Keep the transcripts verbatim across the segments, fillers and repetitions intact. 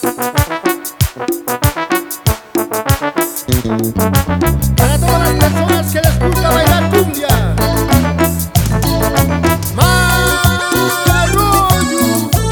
Para todas las personas que les gusta bailar cumbia, Marollo.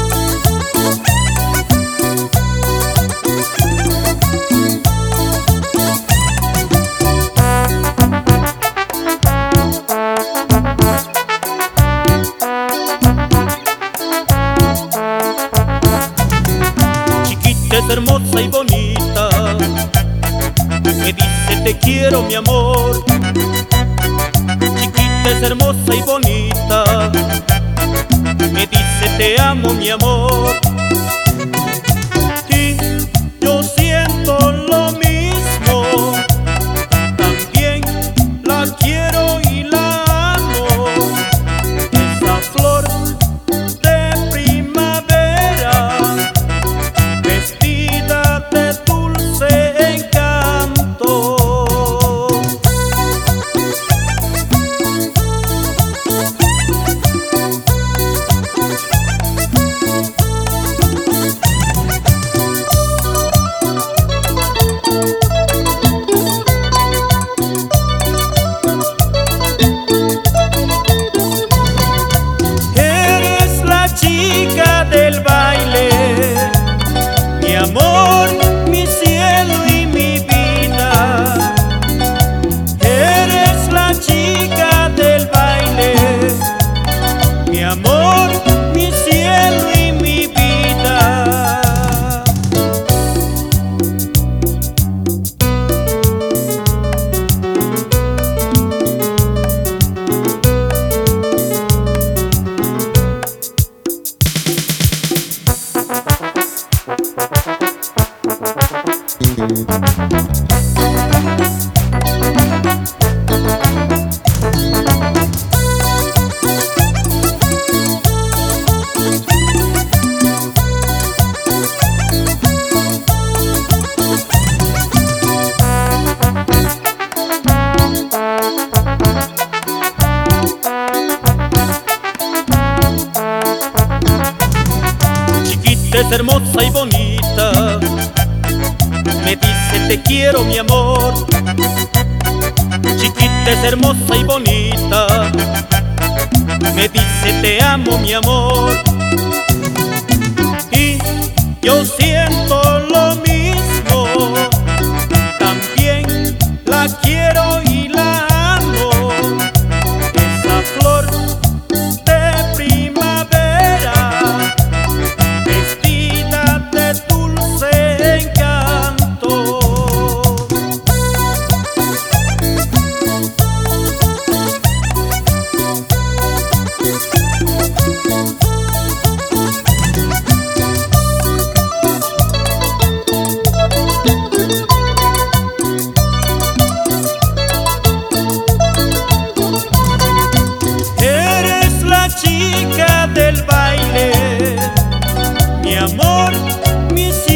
Chiquita es hermosa y bonita, me dice te quiero mi amor. Chiquita es hermosa y bonita, me dice te amo mi amor. Y yo siento lo mismo, también la quiero y la amo. Esa flor de primavera, vestida de dulce encanto. Eres la chica del baile, mi amor, mi cielo y mi vida. Eres la chica del baile, mi amor, mi cielo y mi vida. Chiquita es hermosa y bonita, me dice te quiero mi amor. Chiquita es hermosa y bonita, me dice te amo mi amor. Y yo siento lo mismo, también la quiero y la amo. Esa flor de primavera, vestida de dulce encanto. Eres la chica del baile, mi amor, mi cielo.